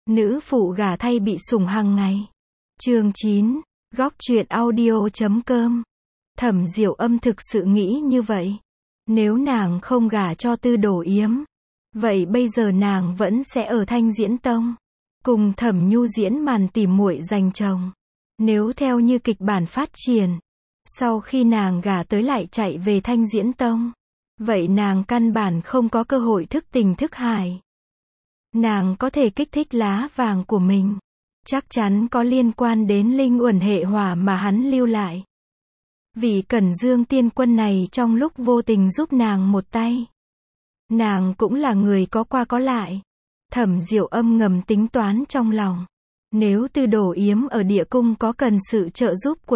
Nữ phụ gả thay bị sủng hàng ngày. Chương 9, Góc truyện audio.com. Thẩm Diệu Âm thực sự nghĩ như vậy. Nếu nàng không gả cho Tư Đồ Yếm, vậy bây giờ nàng vẫn sẽ ở Thanh Diễn Tông, cùng Thẩm Nhu diễn màn tỉ muội giành chồng. Nếu theo như kịch bản phát triển, sau khi nàng gả tới lại chạy về Thanh Diễn Tông, vậy nàng căn bản không có cơ hội thức tình thức hải. Nàng có thể kích thích lá vàng của mình, chắc chắn có liên quan đến linh uẩn hệ hỏa mà hắn lưu lại. Vị Cẩn Dương tiên quân này trong lúc vô tình giúp nàng một tay. Nàng cũng là người có qua có lại. Thẩm Diệu Âm ngầm tính toán trong lòng. Nếu Tư Đồ Yếm ở địa cung có cần sự trợ giúp của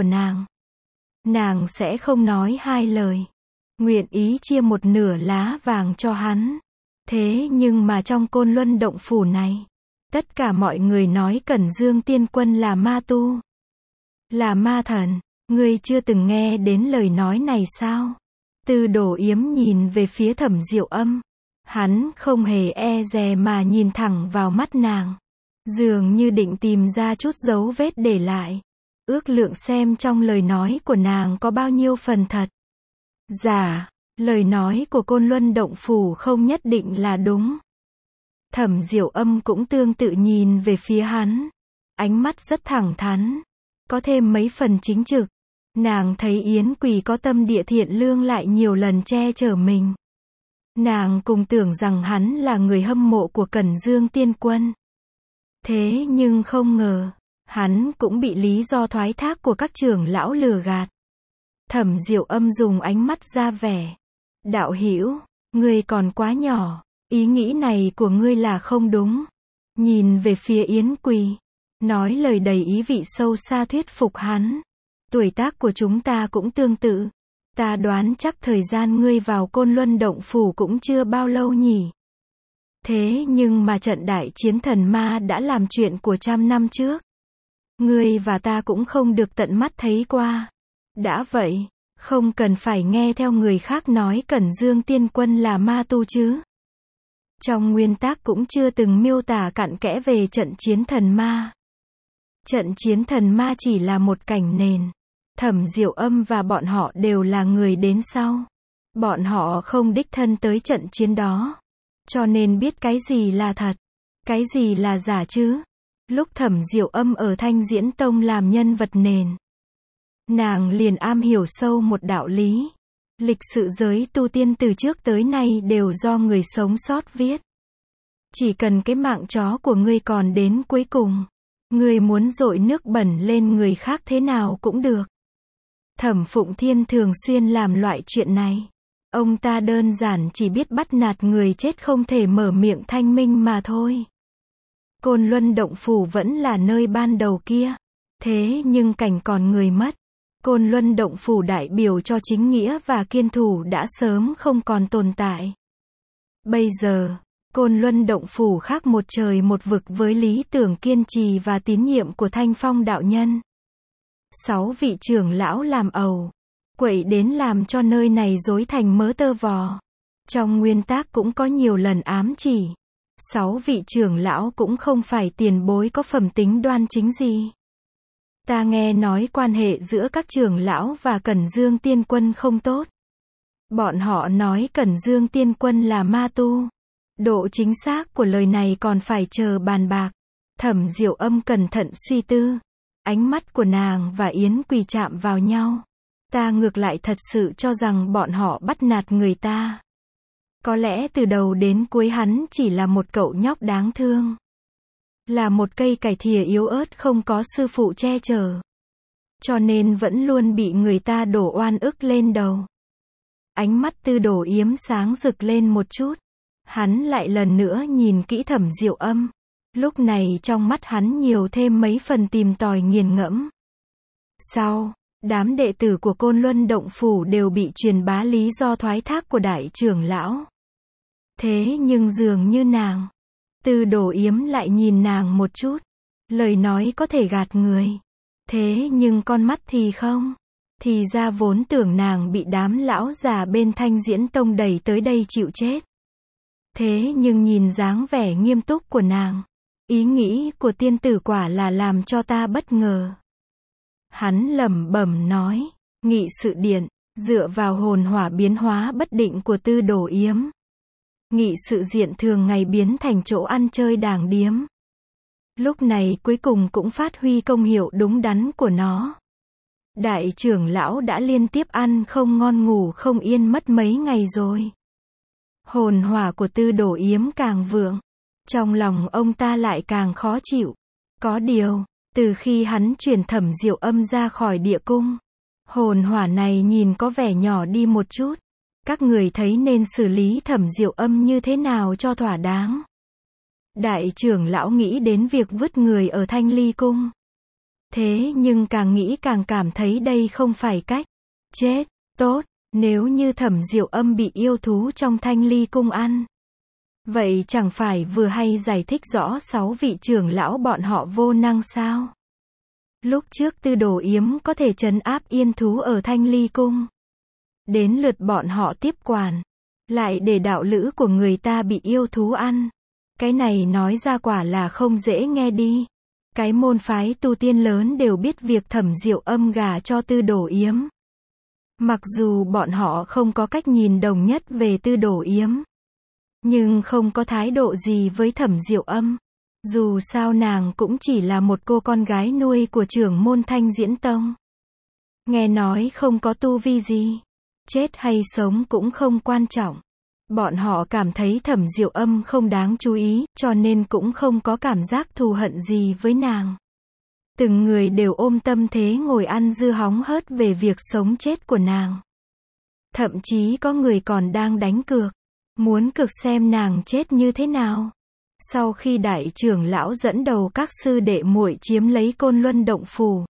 nàng sẽ không nói hai lời, nguyện ý chia một nửa lá vàng cho hắn. Thế nhưng mà trong Côn Luân động phủ này, tất cả mọi người nói Cẩn Dương tiên quân là ma tu, là ma thần. Ngươi chưa từng nghe đến lời nói này sao? Tư Đồ Yếm nhìn về phía Thẩm Diệu Âm. Hắn không hề e dè mà nhìn thẳng vào mắt nàng, dường như định tìm ra chút dấu vết để lại, ước lượng xem trong lời nói của nàng có bao nhiêu phần thật giả. Lời nói của Côn Luân động phủ không nhất định là đúng. Thẩm Diệu Âm cũng tương tự nhìn về phía hắn, ánh mắt rất thẳng thắn, có thêm mấy phần chính trực. Nàng thấy Yến Quỳ có tâm địa thiện lương lại nhiều lần che chở mình. Nàng cùng tưởng rằng hắn là người hâm mộ của Cẩn Dương tiên quân. Thế nhưng không ngờ, hắn cũng bị lý do thoái thác của các trưởng lão lừa gạt. Thẩm Diệu Âm dùng ánh mắt ra vẻ. Đạo hữu, ngươi còn quá nhỏ, ý nghĩ này của ngươi là không đúng. Nhìn về phía Yến Quỳ, nói lời đầy ý vị sâu xa thuyết phục hắn. Tuổi tác của chúng ta cũng tương tự. Ta đoán chắc thời gian ngươi vào Côn Luân động phủ cũng chưa bao lâu nhỉ. Thế nhưng mà trận đại chiến thần ma đã làm chuyện của 100 năm trước. Ngươi và ta cũng không được tận mắt thấy qua. Đã vậy, không cần phải nghe theo người khác nói Cẩn Dương tiên quân là ma tu chứ. Trong nguyên tác cũng chưa từng miêu tả cặn kẽ về trận chiến thần ma. Trận chiến thần ma chỉ là một cảnh nền. Thẩm Diệu Âm và bọn họ đều là người đến sau. Bọn họ không đích thân tới trận chiến đó, cho nên biết cái gì là thật, cái gì là giả chứ. Lúc Thẩm Diệu Âm ở Thanh Diễn Tông làm nhân vật nền, nàng liền am hiểu sâu một đạo lý. Lịch sử giới tu tiên từ trước tới nay đều do người sống sót viết. Chỉ cần cái mạng chó của ngươi còn đến cuối cùng, ngươi muốn dội nước bẩn lên người khác thế nào cũng được. Thẩm Phụng Thiên thường xuyên làm loại chuyện này. Ông ta đơn giản chỉ biết bắt nạt người chết không thể mở miệng thanh minh mà thôi. Côn Luân động phủ vẫn là nơi ban đầu kia. Thế nhưng cảnh còn người mất. Côn Luân động phủ đại biểu cho chính nghĩa và kiên thủ đã sớm không còn tồn tại. Bây giờ, Côn Luân động phủ khác một trời một vực với lý tưởng kiên trì và tín nhiệm của Thanh Phong đạo nhân. 6 vị trưởng lão làm ẩu, quậy đến làm cho nơi này rối thành mớ tơ vò. Trong nguyên tác cũng có nhiều lần ám chỉ. 6 vị trưởng lão cũng không phải tiền bối có phẩm tính đoan chính gì. Ta nghe nói quan hệ giữa các trưởng lão và Cẩn Dương tiên quân không tốt. Bọn họ nói Cẩn Dương tiên quân là ma tu. Độ chính xác của lời này còn phải chờ bàn bạc. Thẩm Diệu Âm cẩn thận suy tư. Ánh mắt của nàng và Yến Quỳ chạm vào nhau. Ta ngược lại thật sự cho rằng bọn họ bắt nạt người ta. Có lẽ từ đầu đến cuối hắn chỉ là một cậu nhóc đáng thương. Là một cây cải thìa yếu ớt không có sư phụ che chở. Cho nên vẫn luôn bị người ta đổ oan ức lên đầu. Ánh mắt Tư Đồ Yếm sáng rực lên một chút. Hắn lại lần nữa nhìn kỹ Thẩm Diệu Âm. Lúc này trong mắt hắn nhiều thêm mấy phần tìm tòi nghiền ngẫm. Sau, đám đệ tử của Côn Luân động phủ đều bị truyền bá lý do thoái thác của đại trưởng lão. Thế nhưng dường như nàng, Tư Đồ Yếm lại nhìn nàng một chút. Lời nói có thể gạt người. Thế nhưng con mắt thì không. Thì ra vốn tưởng nàng bị đám lão già bên Thanh Diễn Tông đẩy tới đây chịu chết. Thế nhưng nhìn dáng vẻ nghiêm túc của nàng, Ý nghĩ của tiên tử quả là làm cho ta bất ngờ. Hắn lẩm bẩm nói, nghị sự điện, dựa vào hồn hỏa biến hóa bất định của Tư Đồ Yếm. Nghị sự diện thường ngày biến thành chỗ ăn chơi đàng điếm. Lúc này cuối cùng cũng phát huy công hiệu đúng đắn của nó. Đại trưởng lão đã liên tiếp ăn không ngon ngủ không yên mất mấy ngày rồi. Hồn hỏa của Tư Đồ Yếm càng vượng. Trong lòng ông ta lại càng khó chịu. Có điều, từ khi hắn chuyển Thẩm Diệu Âm ra khỏi địa cung, hồn hỏa này nhìn có vẻ nhỏ đi một chút. Các người thấy nên xử lý Thẩm Diệu Âm như thế nào cho thỏa đáng? Đại trưởng lão nghĩ đến việc vứt người ở Thanh Ly Cung. Thế nhưng càng nghĩ càng cảm thấy đây không phải cách. Chết, tốt, nếu như Thẩm Diệu Âm bị yêu thú trong Thanh Ly Cung ăn. Vậy chẳng phải vừa hay giải thích rõ 6 vị trưởng lão bọn họ vô năng sao? Lúc trước Tư Đồ Yếm có thể trấn áp yên thú ở Thanh Ly Cung. Đến lượt bọn họ tiếp quản. Lại để đạo lữ của người ta bị yêu thú ăn. Cái này nói ra quả là không dễ nghe đi. Cái môn phái tu tiên lớn đều biết việc Thẩm Diệu Âm gả cho Tư Đồ Yếm. Mặc dù bọn họ không có cách nhìn đồng nhất về Tư Đồ Yếm, nhưng không có thái độ gì với Thẩm Diệu Âm. Dù sao nàng cũng chỉ là một cô con gái nuôi của trưởng môn Thanh Diễn Tông. Nghe nói không có tu vi gì. Chết hay sống cũng không quan trọng. Bọn họ cảm thấy Thẩm Diệu Âm không đáng chú ý, cho nên cũng không có cảm giác thù hận gì với nàng. Từng người đều ôm tâm thế ngồi ăn dưa hóng hớt về việc sống chết của nàng. Thậm chí có người còn đang đánh cược. Muốn cực xem nàng chết như thế nào. Sau khi đại trưởng lão dẫn đầu các sư đệ muội chiếm lấy Côn Luân Động Phủ,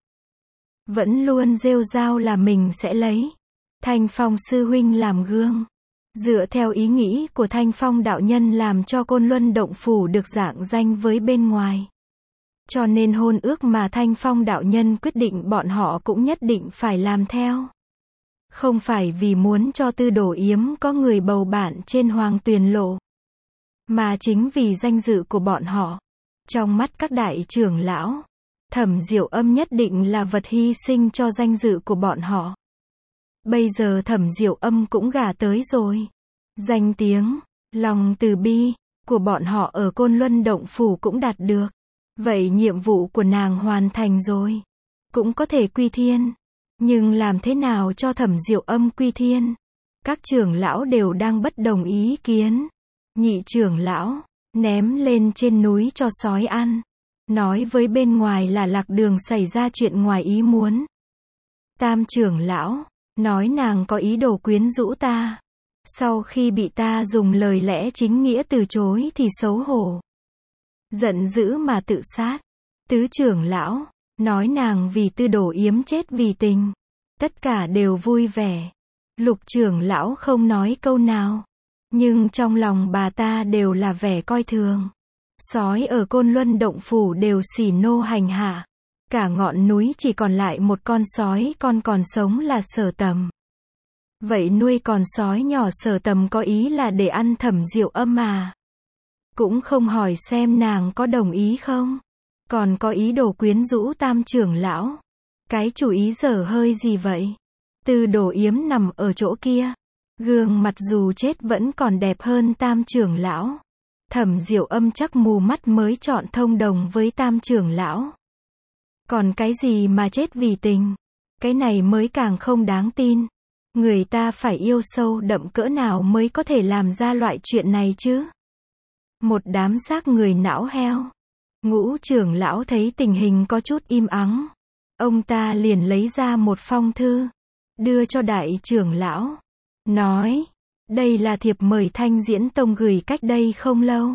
vẫn luôn rêu rao là mình sẽ lấy Thanh Phong sư huynh làm gương. Dựa theo ý nghĩ của Thanh Phong đạo nhân làm cho Côn Luân Động Phủ được rạng danh với bên ngoài. Cho nên hôn ước mà Thanh Phong đạo nhân quyết định bọn họ cũng nhất định phải làm theo. Không phải vì muốn cho Tư Đồ Yếm có người bầu bạn trên Hoàng Tuyền Lộ, mà chính vì danh dự của bọn họ. Trong mắt các đại trưởng lão, Thẩm Diệu Âm nhất định là vật hy sinh cho danh dự của bọn họ. Bây giờ Thẩm Diệu Âm cũng gả tới rồi. Danh tiếng, lòng từ bi của bọn họ ở Côn Luân Động Phủ cũng đạt được. Vậy nhiệm vụ của nàng hoàn thành rồi. Cũng có thể quy thiên. Nhưng làm thế nào cho Thẩm Diệu Âm quy thiên? Các trưởng lão đều đang bất đồng ý kiến. Nhị trưởng lão, ném lên trên núi cho sói ăn. Nói với bên ngoài là Lạc Đường xảy ra chuyện ngoài ý muốn. Tam trưởng lão, nói nàng có ý đồ quyến rũ ta. Sau khi bị ta dùng lời lẽ chính nghĩa từ chối thì xấu hổ. Giận dữ mà tự sát. Tứ trưởng lão, nói nàng vì Tư Đồ Yếm chết vì tình. Tất cả đều vui vẻ. Lục trưởng lão không nói câu nào. Nhưng trong lòng bà ta đều là vẻ coi thường. Sói ở Côn Luân Động Phủ đều xỉ nô hành hạ. Cả ngọn núi chỉ còn lại một con sói con còn sống là Sở Tầm. Vậy nuôi con sói nhỏ Sở Tầm có ý là để ăn Thẩm Diệu Âm à? Cũng không hỏi xem nàng có đồng ý không? Còn có ý đồ quyến rũ tam trưởng lão. Cái chủ ý dở hơi gì vậy? Tư Đồ Yếm nằm ở chỗ kia. Gương mặt dù chết vẫn còn đẹp hơn tam trưởng lão. Thẩm Diệu Âm chắc mù mắt mới chọn thông đồng với tam trưởng lão. Còn cái gì mà chết vì tình? Cái này mới càng không đáng tin. Người ta phải yêu sâu đậm cỡ nào mới có thể làm ra loại chuyện này chứ? Một đám xác người não heo. Ngũ trưởng lão thấy tình hình có chút im ắng. Ông ta liền lấy ra một phong thư. Đưa cho đại trưởng lão. Nói. Đây là thiệp mời Thanh Diễn Tông gửi cách đây không lâu.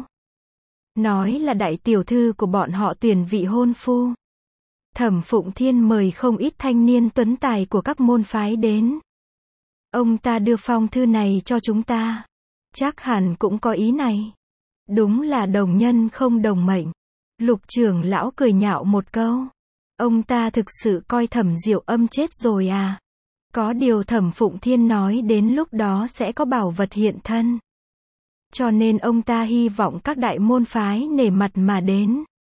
Nói là đại tiểu thư của bọn họ tuyển vị hôn phu. Thẩm Phụng Thiên mời không ít thanh niên tuấn tài của các môn phái đến. Ông ta đưa phong thư này cho chúng ta. Chắc hẳn cũng có ý này. Đúng là đồng nhân không đồng mệnh. Lục trưởng lão cười nhạo một câu. Ông ta thực sự coi Thẩm Diệu Âm chết rồi à? Có điều Thẩm Phụng Thiên nói đến lúc đó sẽ có bảo vật hiện thân. Cho nên ông ta hy vọng các đại môn phái nể mặt mà đến.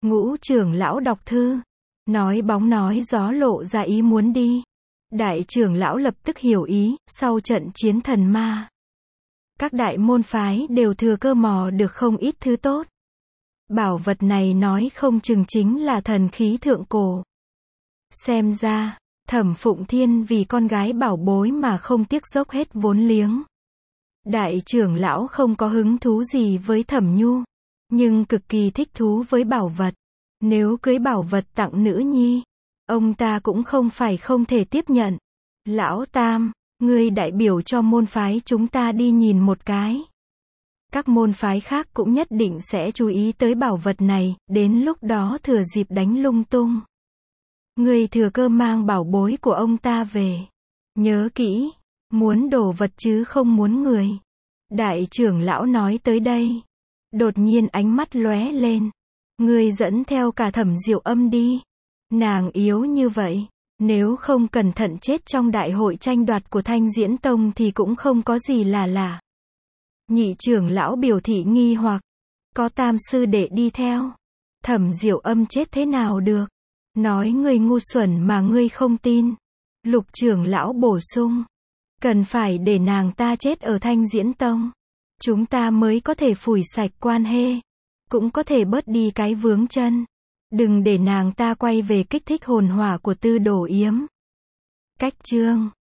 Ngũ trưởng lão đọc thư, nói bóng nói gió lộ ra ý muốn đi. Đại trưởng lão lập tức hiểu ý, sau trận chiến thần ma. Các đại môn phái đều thừa cơ mò được không ít thứ tốt. Bảo vật này nói không chừng chính là thần khí thượng cổ. Xem ra, Thẩm Phụng Thiên vì con gái bảo bối mà không tiếc dốc hết vốn liếng. Đại trưởng lão không có hứng thú gì với Thẩm Nhu, nhưng cực kỳ thích thú với bảo vật. Nếu cưới bảo vật tặng nữ nhi, ông ta cũng không phải không thể tiếp nhận. Lão Tam, ngươi đại biểu cho môn phái chúng ta đi nhìn một cái. Các môn phái khác cũng nhất định sẽ chú ý tới bảo vật này, đến lúc đó thừa dịp đánh lung tung. Ngươi thừa cơ mang bảo bối của ông ta về. Nhớ kỹ, muốn đồ vật chứ không muốn người. Đại trưởng lão nói tới đây. Đột nhiên ánh mắt lóe lên. Ngươi dẫn theo cả Thẩm Diệu Âm đi. Nàng yếu như vậy. Nếu không cẩn thận chết trong đại hội tranh đoạt của Thanh Diễn Tông thì cũng không có gì là lạ. Nhị trưởng lão biểu thị nghi hoặc. Có Tam sư đệ đi theo. Thẩm Diệu Âm chết thế nào được? Nói ngươi ngu xuẩn mà ngươi không tin. Lục trưởng lão bổ sung. Cần phải để nàng ta chết ở Thanh Diễn Tông. Chúng ta mới có thể phủi sạch quan hệ. Cũng có thể bớt đi cái vướng chân. Đừng để nàng ta quay về kích thích hồn hỏa của Tư Đồ Yếm. Cách chương